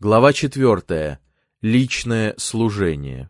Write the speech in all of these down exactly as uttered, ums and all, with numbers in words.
Глава четвертая. Личное служение.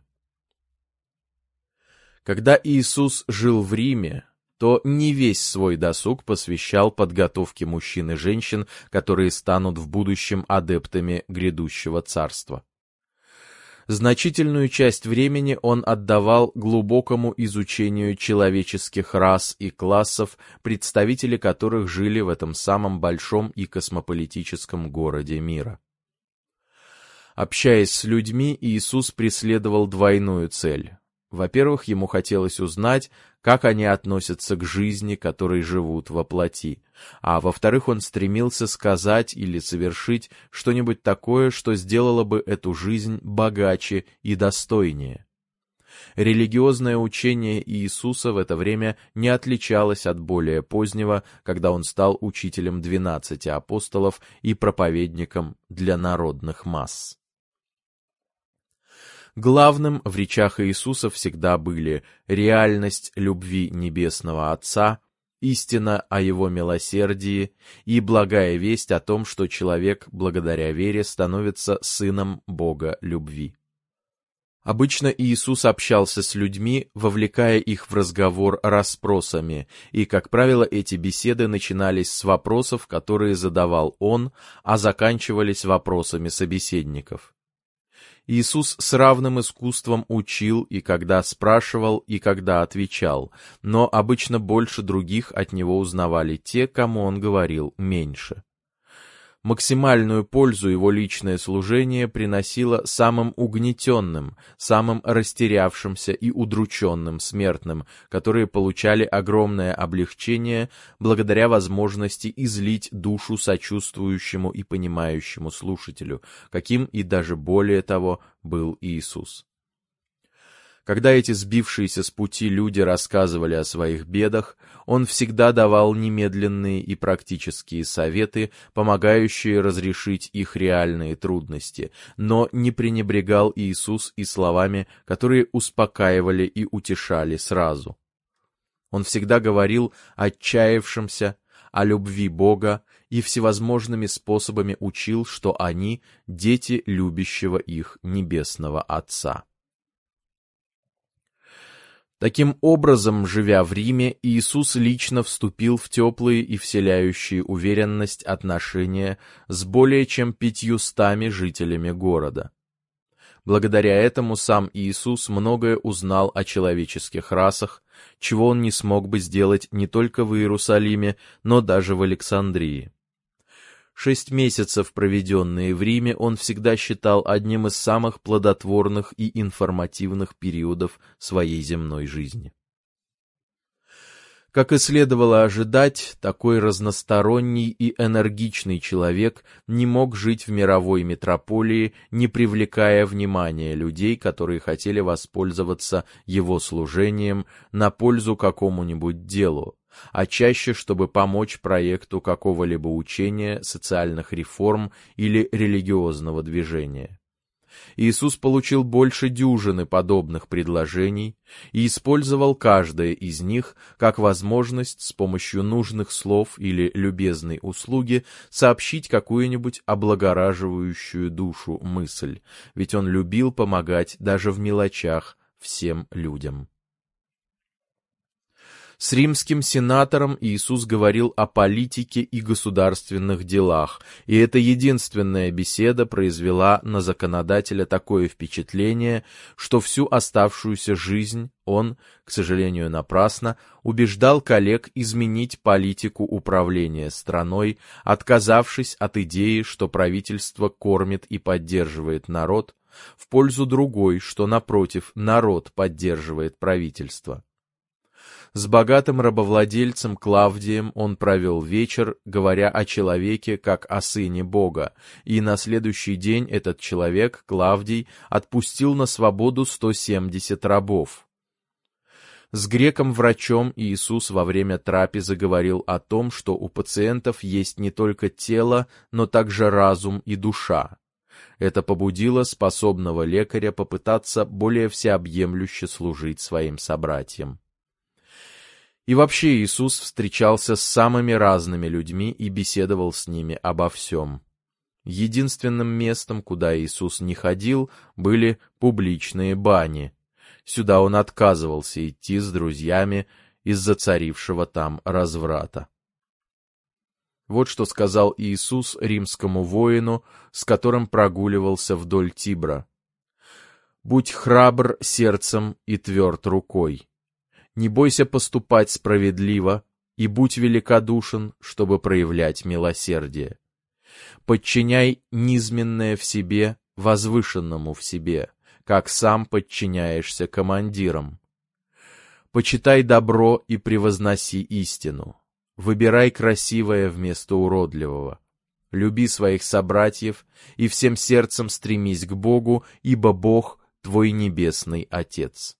Когда Иисус жил в Риме, то не весь свой досуг посвящал подготовке мужчин и женщин, которые станут в будущем адептами грядущего царства. Значительную часть времени он отдавал глубокому изучению человеческих рас и классов, представители которых жили в этом самом большом и космополитическом городе мира. Общаясь с людьми, Иисус преследовал двойную цель. Во-первых, ему хотелось узнать, как они относятся к жизни, которой живут во плоти, а во-вторых, он стремился сказать или совершить что-нибудь такое, что сделало бы эту жизнь богаче и достойнее. Религиозное учение Иисуса в это время не отличалось от более позднего, когда он стал учителем двенадцати апостолов и проповедником для народных масс. Главным в речах Иисуса всегда были реальность любви Небесного Отца, истина о Его милосердии и благая весть о том, что человек благодаря вере становится сыном Бога любви. Обычно Иисус общался с людьми, вовлекая их в разговор расспросами, и, как правило, эти беседы начинались с вопросов, которые задавал Он, а заканчивались вопросами собеседников. Иисус с равным искусством учил и когда спрашивал, и когда отвечал, но обычно больше других от него узнавали те, кому он говорил меньше. Максимальную пользу его личное служение приносило самым угнетенным, самым растерявшимся и удрученным смертным, которые получали огромное облегчение благодаря возможности излить душу сочувствующему и понимающему слушателю, каким и даже более того был Иисус. Когда эти сбившиеся с пути люди рассказывали о своих бедах, он всегда давал немедленные и практические советы, помогающие разрешить их реальные трудности, но не пренебрегал Иисус и словами, которые успокаивали и утешали сразу. Он всегда говорил отчаявшимся о любви Бога и всевозможными способами учил, что они — дети любящего их Небесного Отца. Таким образом, живя в Риме, Иисус лично вступил в теплые и вселяющие уверенность отношения с более чем пятьюстами жителями города. Благодаря этому сам Иисус многое узнал о человеческих расах, чего он не смог бы сделать не только в Иерусалиме, но даже в Александрии. Шесть месяцев, проведенные в Риме, он всегда считал одним из самых плодотворных и информативных периодов своей земной жизни. Как и следовало ожидать, такой разносторонний и энергичный человек не мог жить в мировой метрополии, не привлекая внимания людей, которые хотели воспользоваться его служением на пользу какому-нибудь делу, а чаще, чтобы помочь проекту какого-либо учения, социальных реформ или религиозного движения. Иисус получил больше дюжины подобных предложений и использовал каждое из них как возможность с помощью нужных слов или любезной услуги сообщить какую-нибудь облагораживающую душу мысль, ведь он любил помогать даже в мелочах всем людям. С римским сенатором Иисус говорил о политике и государственных делах, и эта единственная беседа произвела на законодателя такое впечатление, что всю оставшуюся жизнь он, к сожалению напрасно, убеждал коллег изменить политику управления страной, отказавшись от идеи, что правительство кормит и поддерживает народ, в пользу другой, что, напротив, народ поддерживает правительство. С богатым рабовладельцем Клавдием он провел вечер, говоря о человеке как о сыне Бога, и на следующий день этот человек, Клавдий, отпустил на свободу сто семьдесят рабов. С греком-врачом Иисус во время трапезы говорил о том, что у пациентов есть не только тело, но также разум и душа. Это побудило способного лекаря попытаться более всеобъемлюще служить своим собратьям. И вообще Иисус встречался с самыми разными людьми и беседовал с ними обо всем. Единственным местом, куда Иисус не ходил, были публичные бани. Сюда он отказывался идти с друзьями из-за царившего там разврата. Вот что сказал Иисус римскому воину, с которым прогуливался вдоль Тибра. «Будь храбр сердцем и тверд рукой. Не бойся поступать справедливо, и будь великодушен, чтобы проявлять милосердие. Подчиняй низменное в себе возвышенному в себе, как сам подчиняешься командирам. Почитай добро и превозноси истину. Выбирай красивое вместо уродливого. Люби своих собратьев и всем сердцем стремись к Богу, ибо Бог — твой небесный Отец».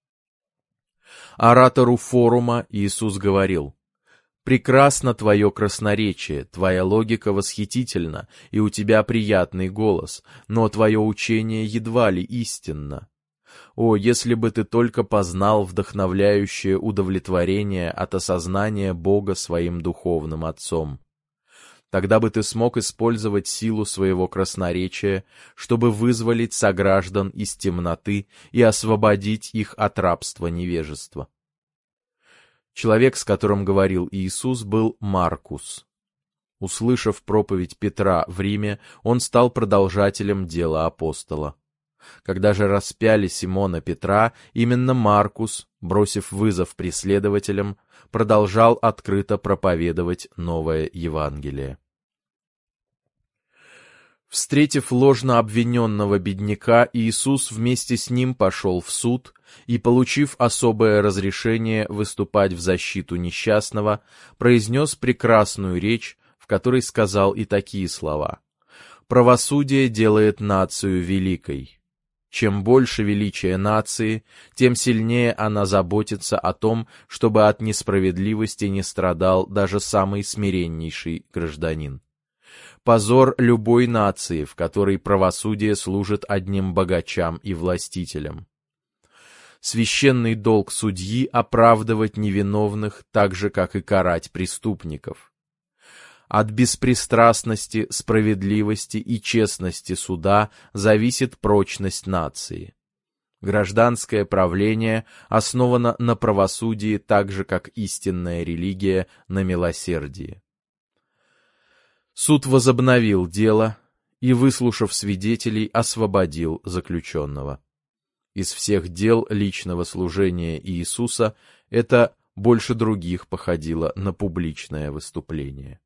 Оратору форума Иисус говорил: «Прекрасно твое красноречие, твоя логика восхитительна, и у тебя приятный голос, но твое учение едва ли истинно. О, если бы ты только познал вдохновляющее удовлетворение от осознания Бога своим духовным Отцом! Тогда бы ты смог использовать силу своего красноречия, чтобы вызволить сограждан из темноты и освободить их от рабства невежества». Человек, с которым говорил Иисус, был Маркус. Услышав проповедь Петра в Риме, он стал продолжателем дела апостола. Когда же распяли Симона Петра, именно Маркус, бросив вызов преследователям, продолжал открыто проповедовать новое Евангелие. Встретив ложно обвиненного бедняка, Иисус вместе с ним пошел в суд и, получив особое разрешение выступать в защиту несчастного, произнес прекрасную речь, в которой сказал и такие слова: «Правосудие делает нацию великой. Чем больше величия нации, тем сильнее она заботится о том, чтобы от несправедливости не страдал даже самый смиреннейший гражданин. Позор любой нации, в которой правосудие служит одним богачам и властителям. Священный долг судьи — оправдывать невиновных, так же, как и карать преступников. От беспристрастности, справедливости и честности суда зависит прочность нации. Гражданское правление основано на правосудии, так же, как истинная религия на милосердии». Суд возобновил дело и, выслушав свидетелей, освободил заключенного. Из всех дел личного служения Иисуса это больше других походило на публичное выступление.